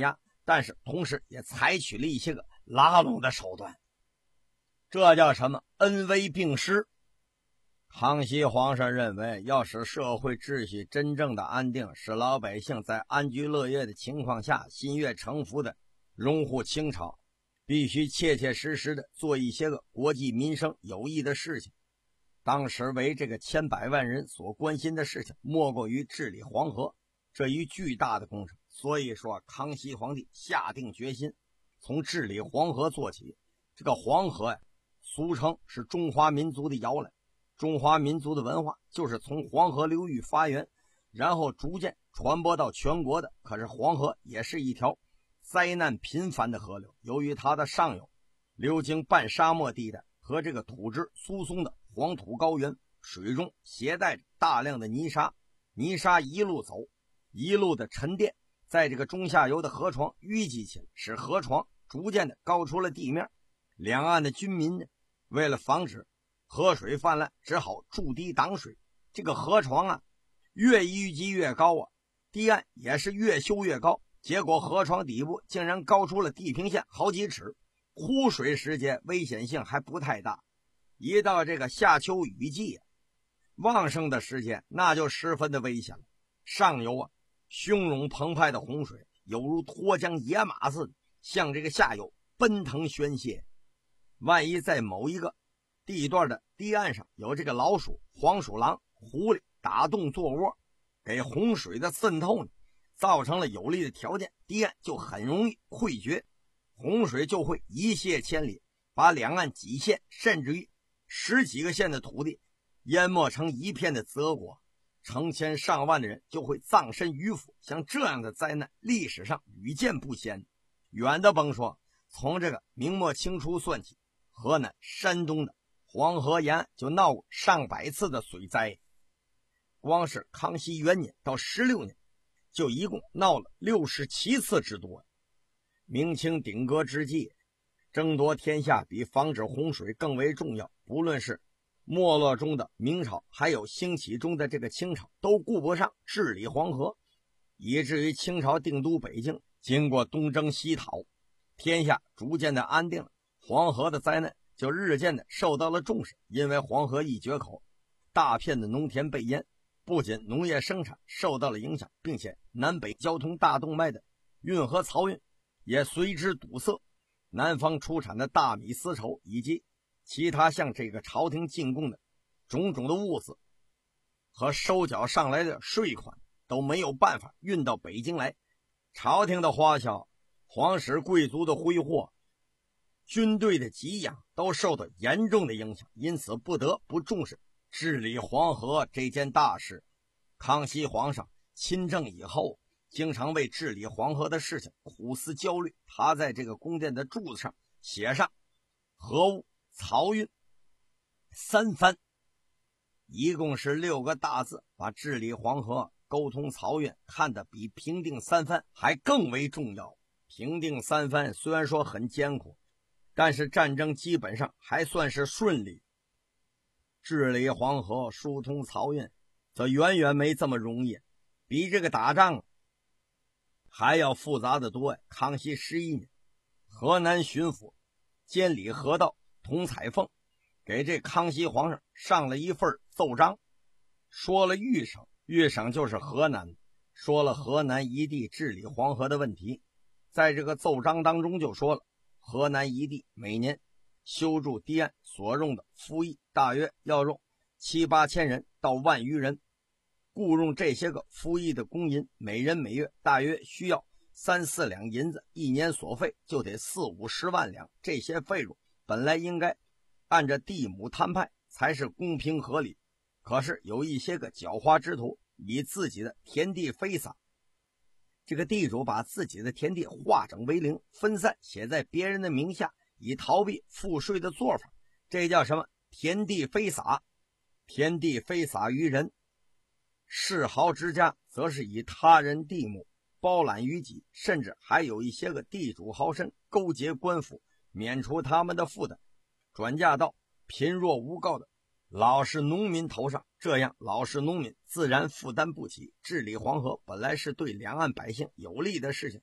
但是同时也采取了一些个拉拢的手段。这叫什么？恩威并施。康熙皇上认为，要使社会秩序真正的安定，使老百姓在安居乐业的情况下心悦诚服的拥护清朝，必须切切实实的做一些个国计民生有益的事情。当时为这个千百万人所关心的事情，莫过于治理黄河这一巨大的工程。所以说，康熙皇帝下定决心从治理黄河做起。这个黄河呀，俗称是中华民族的摇篮，中华民族的文化就是从黄河流域发源，然后逐渐传播到全国的。可是黄河也是一条灾难频繁的河流，由于它的上游流经半沙漠地带和这个土质疏松的黄土高原，水中携带着大量的泥沙，泥沙一路走，一路的沉淀，在这个中下游的河床淤积起来，使河床逐渐的高出了地面。两岸的军民呢，为了防止河水泛滥，只好筑堤挡水。这个河床啊，越淤积越高啊，堤岸也是越修越高，结果河床底部竟然高出了地平线好几尺。枯水时节危险性还不太大，一到这个夏秋雨季啊，旺盛的时间那就十分的危险了。上游啊，汹涌澎湃的洪水犹如脱缰野马似的向这个下游奔腾宣泄。万一在某一个地段的堤岸上有这个老鼠、黄鼠狼、狐狸打洞做窝，给洪水的渗透呢造成了有利的条件，堤岸就很容易溃决，洪水就会一泻千里，把两岸几县甚至于十几个县的土地淹没成一片的泽国，成千上万的人就会葬身鱼腹。像这样的灾难历史上屡见不鲜，远的甭说，从这个明末清初算起，河南、山东的黄河沿岸就闹过上百次的水灾。光是康熙元年到十六年，就一共闹了六十七次之多。明清鼎革之际，争夺天下比防止洪水更为重要。不论是没落中的明朝，还有兴起中的这个清朝，都顾不上治理黄河，以至于清朝定都北京，经过东征西讨，天下逐渐的安定了，黄河的灾难就日渐的受到了重视。因为黄河一决口，大片的农田被淹，不仅农业生产受到了影响，并且南北交通大动脉的运河漕运也随之堵塞。南方出产的大米、丝绸以及其他向这个朝廷进贡的种种的物资和收缴上来的税款都没有办法运到北京来，朝廷的花销、皇室贵族的挥霍、军队的给养都受到严重的影响，因此不得不重视治理黄河这件大事。康熙皇上亲政以后，经常为治理黄河的事情苦思焦虑。他在这个宫殿的柱子上写上河务、漕运三藩，一共是六个大字，把治理黄河、沟通漕运看得比平定三藩还更为重要。平定三藩虽然说很艰苦，但是战争基本上还算是顺利。治理黄河、疏通漕运则远远没这么容易，比这个打仗还要复杂的多呀。康熙十一年，河南巡抚监理河道童彩凤给这康熙皇上上了一份奏章，说了豫省，豫省就是河南，说了河南一地治理黄河的问题。在这个奏章当中就说了，河南一地每年修筑堤岸所用的夫役大约要用七八千人到万余人，雇用这些个夫役的工银，每人每月大约需要三四两银子，一年所费就得四五十万两。这些费用本来应该按着地亩摊派才是公平合理，可是有一些个狡猾之徒以自己的田地非撒，这个地主把自己的田地化整为零，分散写在别人的名下，以逃避赋税的做法，这叫什么？田地非撒。田地非撒于人，世豪之家则是以他人地亩包揽于己，甚至还有一些个地主豪绅勾结官府，免除他们的负担，转嫁到贫弱无告的老实农民头上，这样老实农民自然负担不起。治理黄河本来是对两岸百姓有利的事情，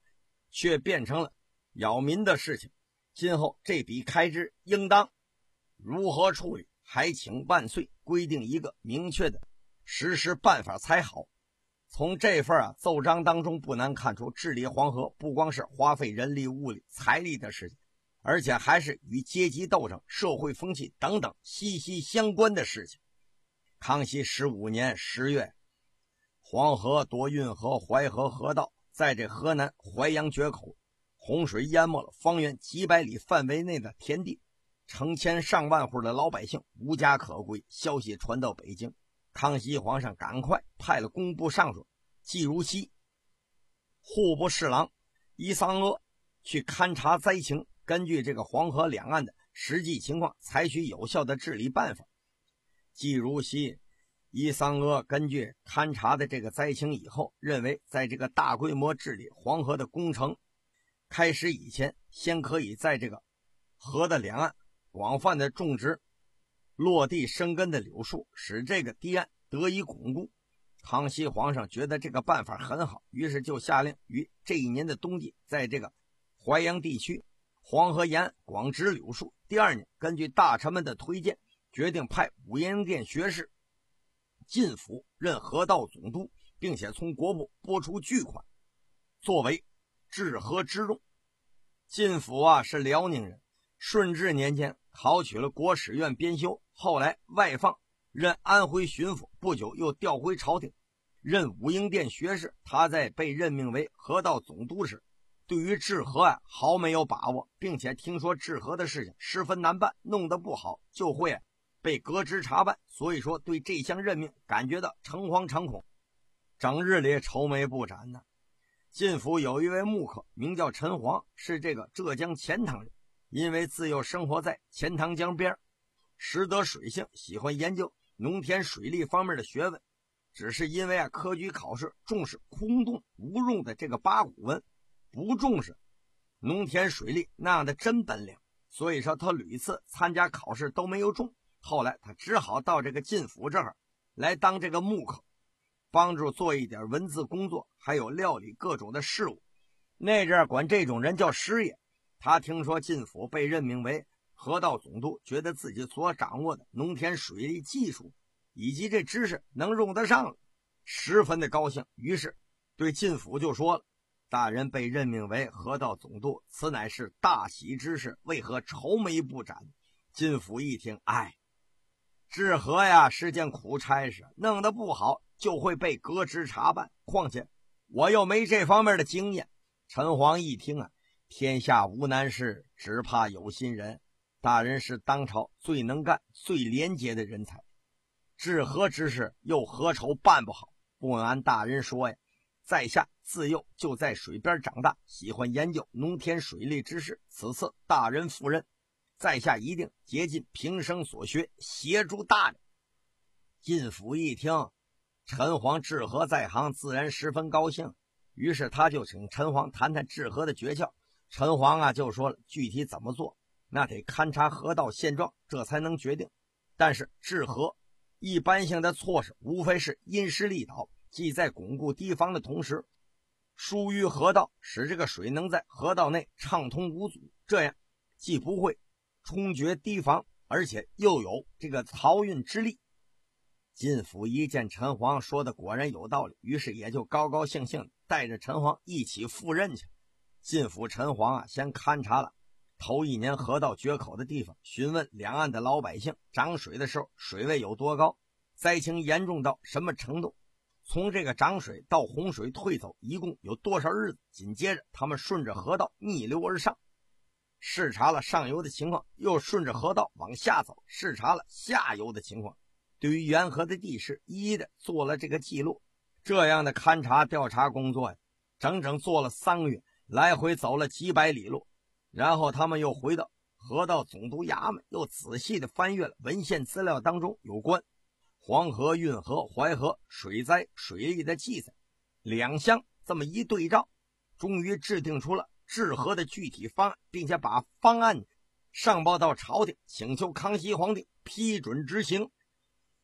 却变成了扰民的事情。今后这笔开支应当如何处理，还请万岁规定一个明确的实施办法才好。从这份啊奏章当中不难看出，治理黄河不光是花费人力物力财力的事情，而且还是与阶级斗争、社会风气等等息息相关的事情。康熙十五年十月，黄河夺运河淮河河道在这河南淮阳决口，洪水淹没了方圆几百里范围内的田地，成千上万户的老百姓无家可归。消息传到北京，康熙皇上赶快派了工部尚书季如西、户部侍郎伊桑阿去勘察灾情，根据这个黄河两岸的实际情况采取有效的治理办法。季如西、伊桑阿根据勘察的这个灾情以后，认为在这个大规模治理黄河的工程开始以前，先可以在这个河的两岸广泛的种植落地生根的柳树，使这个堤岸得以巩固。康熙皇上觉得这个办法很好，于是就下令于这一年的冬季，在这个淮阳地区黄河沿岸广植柳树。第二年，根据大臣们的推荐，决定派武英殿学士进府任河道总督，并且从国部拨出巨款作为治河之用。进府啊是辽宁人，顺治年间考取了国史院编修，后来外放任安徽巡抚，不久又调回朝廷任武英殿学士。他在被任命为河道总督时，对于治河啊毫没有把握，并且听说治河的事情十分难办，弄得不好就会啊被革职查办，所以说对这项任命感觉到诚惶诚恐，整日里愁眉不展呢。进府有一位木客名叫陈黄，是这个浙江钱塘人，因为自幼生活在钱塘江边，识得水性，喜欢研究农田水利方面的学问。只是因为啊科举考试重视空洞无用的这个八股文，不重视农田水利那样的真本领，所以说他屡次参加考试都没有中。后来他只好到这个进府这儿来当这个木客，帮助做一点文字工作，还有料理各种的事务。那阵儿管这种人叫师爷。他听说进府被任命为河道总督，觉得自己所掌握的农田水利技术以及这知识能用得上了，十分的高兴，于是对进府就说了：大人被任命为河道总督，此乃是大喜之事，为何愁眉不展？进府一听，哎，治河呀是件苦差事，弄得不好就会被革职查办，况且我又没这方面的经验。陈黄一听啊，天下无难事，只怕有心人。大人是当朝最能干最廉洁的人才，治河之事又何愁办不好？不瞒大人说呀，在下自幼就在水边长大，喜欢研究农田水利之事，此次大人赴任，在下一定竭尽平生所学，协助大人。进府一听陈黄治河在行，自然十分高兴，于是他就请陈黄谈谈治河的诀窍。陈黄啊就说了，具体怎么做那得勘察河道现状，这才能决定。但是治河一般性的措施无非是因势利导，即在巩固堤防的同时疏于河道，使这个水能在河道内畅通无阻，这样既不会冲决堤防，而且又有这个漕运之力。进府一见陈黄说的果然有道理，于是也就高高兴兴带着陈黄一起赴任去。进府陈黄啊先勘察了头一年河道决口的地方，询问两岸的老百姓涨水的时候水位有多高，灾情严重到什么程度，从这个涨水到洪水退走一共有多少日子。紧接着他们顺着河道逆流而上，视察了上游的情况，又顺着河道往下走，视察了下游的情况，对于沿河的地势一一的做了这个记录。这样的勘察调查工作呀，整整做了三个月，来回走了几百里路。然后他们又回到河道总督衙门，又仔细的翻阅了文献资料当中有关黄河、运河、淮河水灾水利的记载，两相这么一对照，终于制定出了治河的具体方案，并且把方案上报到朝廷，请求康熙皇帝批准执行。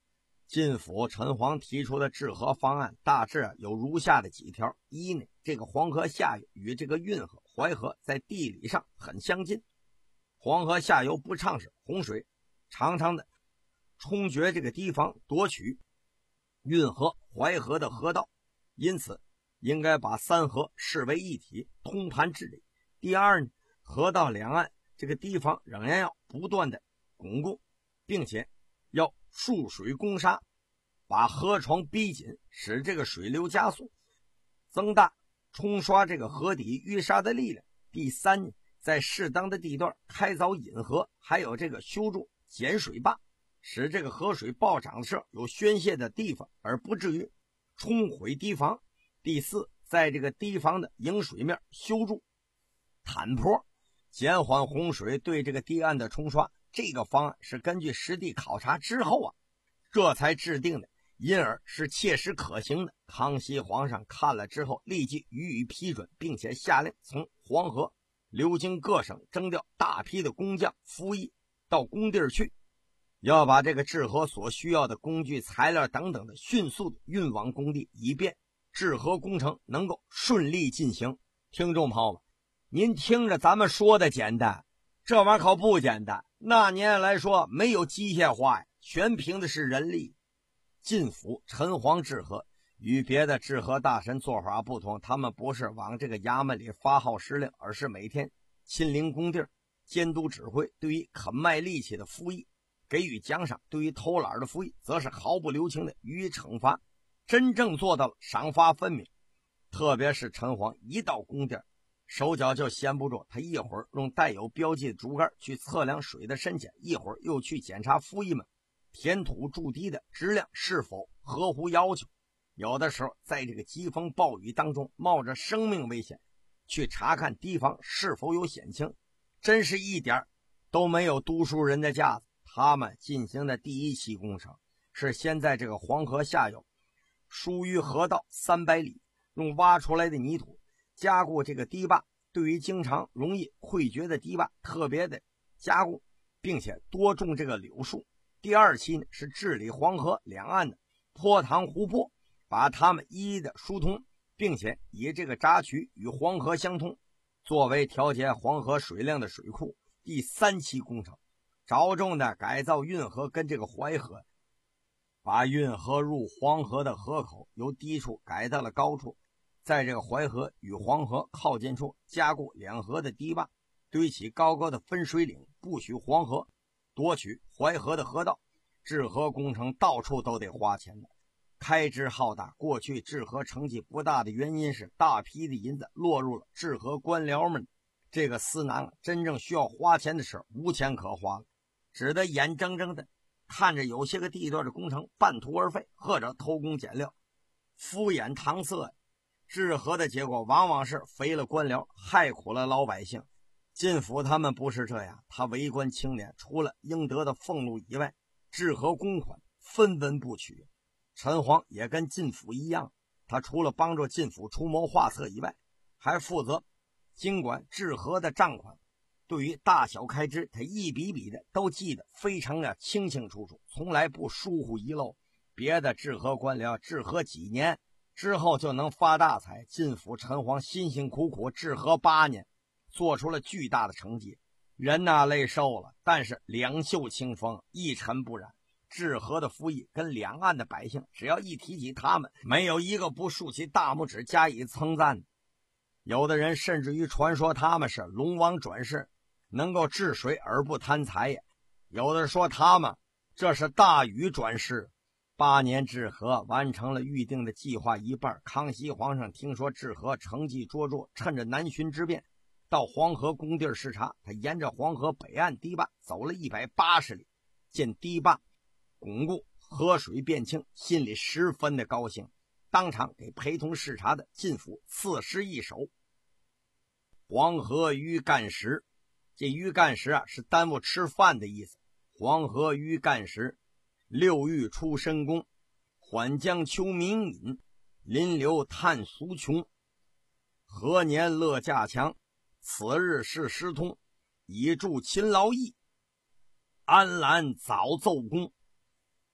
晋府陈璜提出的治河方案大致有如下的几条：一呢，这个黄河下游与这个运河、淮河在地理上很相近，黄河下游不畅时，洪水常常的冲决这个堤防，夺取运河、淮河的河道，因此应该把三河视为一体，通盘治理。第二呢，河道两岸这个堤防仍然要不断的巩固，并且要束水攻沙，把河床逼紧，使这个水流加速，增大冲刷这个河底淤沙的力量。第三，在适当的地段开凿引河，还有这个修筑减水坝，使这个河水暴涨的时候有宣泄的地方，而不至于冲毁堤防。第四，在这个堤防的迎水面修筑坦坡，减缓洪水对这个堤岸的冲刷。这个方案是根据实地考察之后啊，这才制定的，因而是切实可行的。康熙皇上看了之后，立即予以批准，并且下令从黄河流经各省征调大批的工匠夫役到工地去，要把这个治河所需要的工具、材料等等的迅速的运往工地，以便治河工程能够顺利进行。听众朋友们，您听着咱们说的简单，这玩意儿可不简单。那年来说没有机械化呀，全凭的是人力。晋府陈璜治河与别的治河大臣做法不同，他们不是往这个衙门里发号施令，而是每天亲临工地监督指挥，对于肯卖力气的夫役给予奖赏，对于偷懒的夫役则是毫不留情的予以惩罚，真正做到了赏罚分明。特别是陈璜一到工地，手脚就闲不住，他一会儿用带有标记的竹竿去测量水的深浅，一会儿又去检查夫役们填土筑堤的质量是否合乎要求。有的时候在这个疾风暴雨当中，冒着生命危险去查看堤防是否有险情，真是一点都没有读书人的架子。他们进行的第一期工程是先在这个黄河下游疏于河道三百里，用挖出来的泥土加固这个堤坝，对于经常容易溃决的堤坝特别的加固，并且多种这个柳树。第二期呢，是治理黄河两岸的坡塘湖泊，把它们一一的疏通，并且以这个闸渠与黄河相通，作为调节黄河水量的水库。第三期工程着重的改造运河跟这个淮河，把运河入黄河的河口由低处改到了高处，在这个淮河与黄河靠近处加固两河的堤坝，堆起高高的分水岭，不许黄河夺取淮河的河道。治河工程到处都得花钱的，开支浩大。过去治河成绩不大的原因是大批的银子落入了治河官僚们这个私囊，真正需要花钱的时候无钱可花了，只得眼睁睁的看着有些个地段的工程半途而废，或者偷工减料、敷衍搪塞。治河的结果往往是肥了官僚，害苦了老百姓。晋府他们不是这样，他为官清廉，除了应得的俸禄以外，治河公款分文不取。陈璜也跟晋府一样，他除了帮助晋府出谋划策以外，还负责经管治河的账款。对于大小开支，他一笔笔的都记得非常的清清楚楚，从来不疏忽遗漏。别的治河官僚治河几年之后就能发大财，晋府陈璜辛辛苦苦治河八年，做出了巨大的成绩。人呐累瘦了，但是两袖清风，一尘不染。治河的夫役跟两岸的百姓，只要一提起他们，没有一个不竖起大拇指加以称赞。有的人甚至于传说他们是龙王转世，能够治水而不贪财也。有的说他们这是大禹转世。八年治河完成了预定的计划一半，康熙皇上听说治河成绩卓著，趁着南巡之变到黄河工地视察。他沿着黄河北岸堤坝走了一百八十里，见堤坝巩固，河水变清，心里十分的高兴，当场给陪同视察的晋府赐诗一首：黄河鱼干时。这鱼干时啊，是耽误吃饭的意思。黄河鱼干时，六欲出深宫，缓江秋明饮，临流叹俗穷。何年乐稼强，此日是师通，以助勤劳役，安澜早奏功。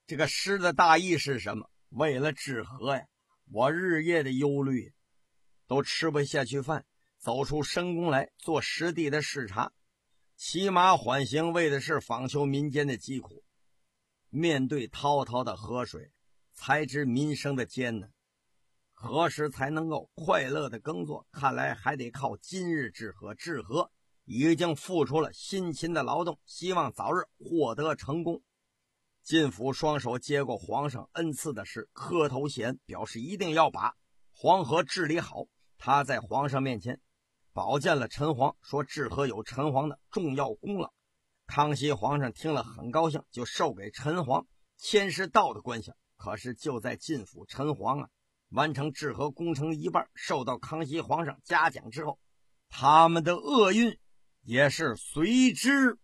这个诗的大意是什么？为了治河呀，我日夜的忧虑，都吃不下去饭，走出深宫来做实地的视察，骑马缓行，为的是访求民间的疾苦。面对滔滔的河水，才知民生的艰难，何时才能够快乐的耕作？看来还得靠今日治河。治河已经付出了辛勤的劳动，希望早日获得成功。晋府双手接过皇上恩赐的事，磕头谢恩，表示一定要把黄河治理好。他在皇上面前保荐了陈黄，说治河有陈黄的重要功劳。康熙皇上听了很高兴，就授给陈黄千师道的官衔。可是就在晋府，陈黄啊完成治河工程一半，受到康熙皇上嘉奖之后，他们的厄运也是随之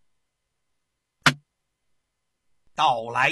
到来。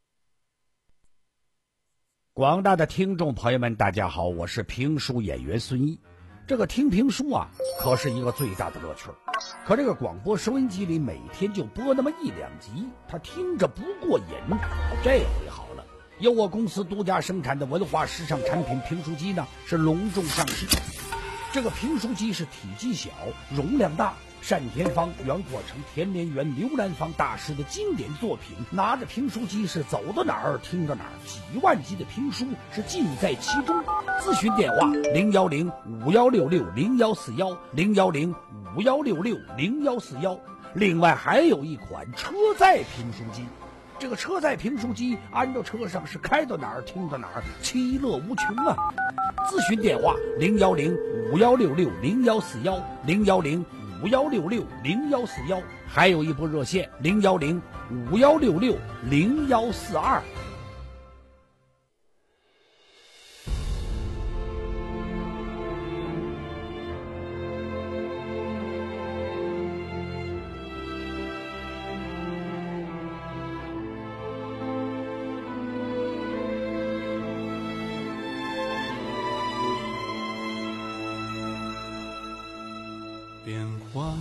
广大的听众朋友们，大家好，我是评书演员孙一。这个听评书啊，可是一个最大的乐趣。可这个广播收音机里每天就播那么一两集，他听着不过瘾。这回好了，由我公司独家生产的文化时尚产品评书机呢，是隆重上市。这个评书机是体积小，容量大，单田芳、袁阔成、田连元、刘兰芳大师的经典作品。拿着评书机是走到哪儿听到哪儿，几万集的评书是尽在其中。咨询电话零幺零五幺六六零幺四幺零幺零五幺六六零幺四幺。另外还有一款车载评书机。这个车载评书机安到车上是开到哪儿听到哪儿，其乐无穷啊！咨询电话零幺零五幺六六零幺四幺零幺零五幺六六零幺四幺，还有一部热线零幺零五幺六六零幺四二。 变幻，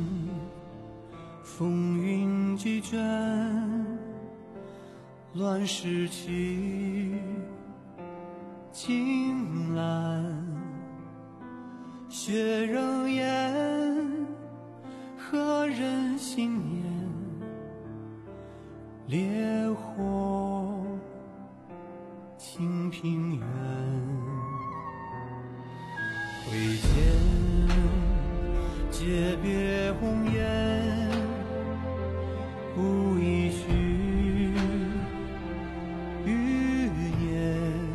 风云几卷，乱世起，青蓝，血仍烟，何人心念？烈火，清平原，挥剑。诀别红颜，无一绪，余年，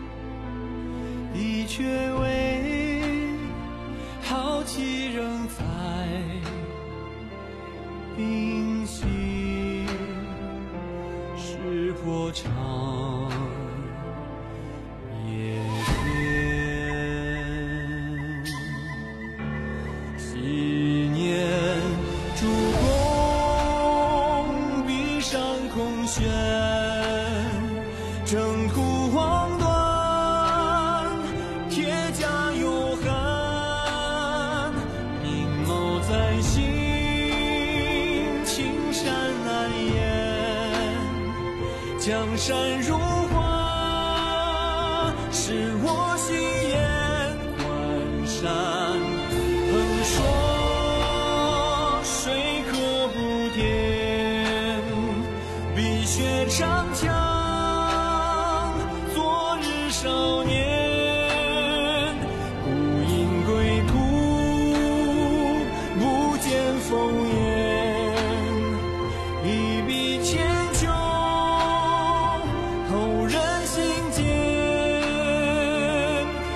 一却为豪气仍在冰息，石破长夜边。一念主公，闭上空悬，征途望断，铁甲有痕，明眸在心，青山难言，江山如画，是我心眼，关山说水可不填，碧血长枪，昨日少年，孤影归途，不见烽烟，一笔千秋，后人心间，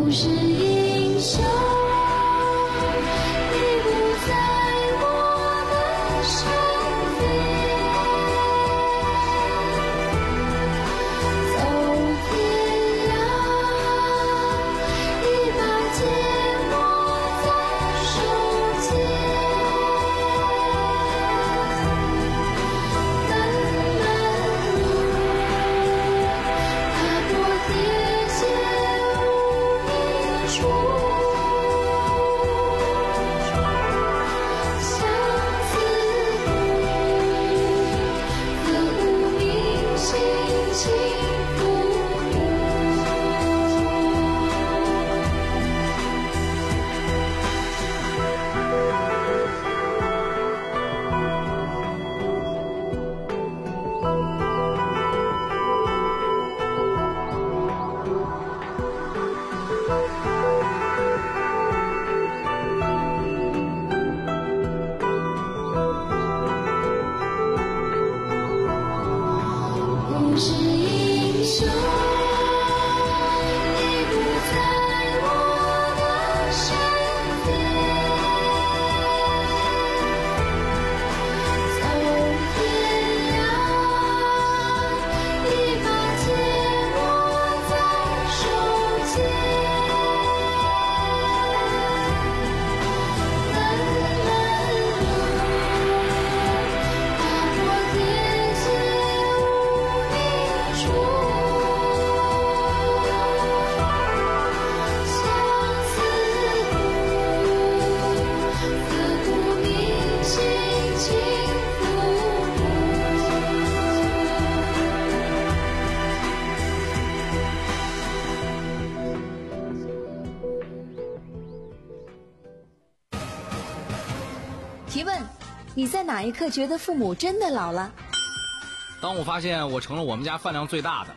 不是英雄，你不在我的身边，走天涯，一把剑握在手间，漫漫路，踏破铁鞋无觅处，相思苦，可无名心情付出。不是英雄，你不在我的身边，走天涯，一把剑握在手间，漫漫路，踏破铁鞋无觅处，相思苦，刻骨铭心情付出。 提问：你在哪一刻觉得父母真的老了？ 当我发现我成了我们家饭量最大的。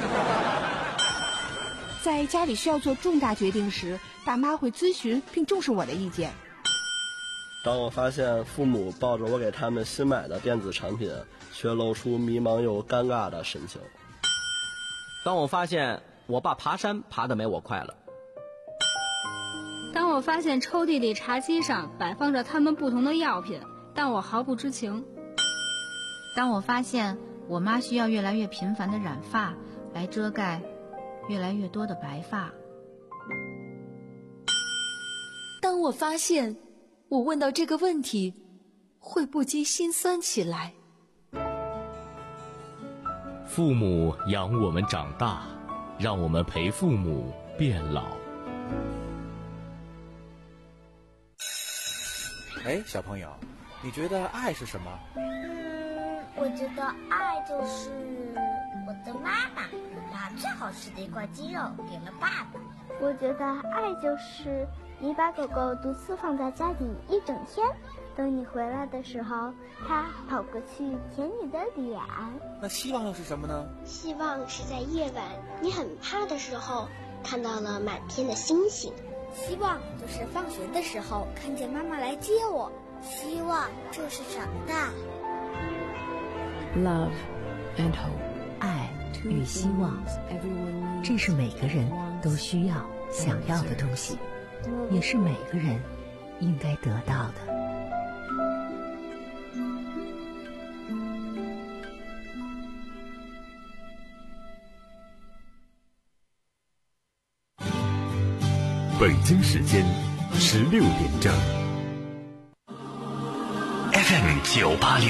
在家里需要做重大决定时，爸妈会咨询并重视我的意见。 当我发现父母抱着我给他们新买的电子产品，却露出迷茫又尴尬的神情。 当我发现我爸爬山爬得没我快了。 当我发现抽屉里茶几上摆放着他们不同的药品，但我毫不知情。 当我发现我妈需要越来越频繁的染发来遮盖越来越多的白发。 当我发现我问到这个问题会不禁心酸起来。 父母养我们长大，让我们陪父母变老。 哎，小朋友，你觉得爱是什么？ 嗯，我觉得爱就是我的妈妈把最好吃的一块鸡肉给了爸爸。 我觉得爱就是你把狗狗独自放在家里一整天，等你回来的时候，它跑过去舔你的脸。 那希望又是什么呢？ 希望是在夜晚你很怕的时候，看到了满天的星星。 希望就是放学的时候看见妈妈来接我。希望就是长大。 Love and hope， 爱与希望，这是每个人都需要、想要的东西，也是每个人应该得到的。 北京时间十六点整。 F M 九八六。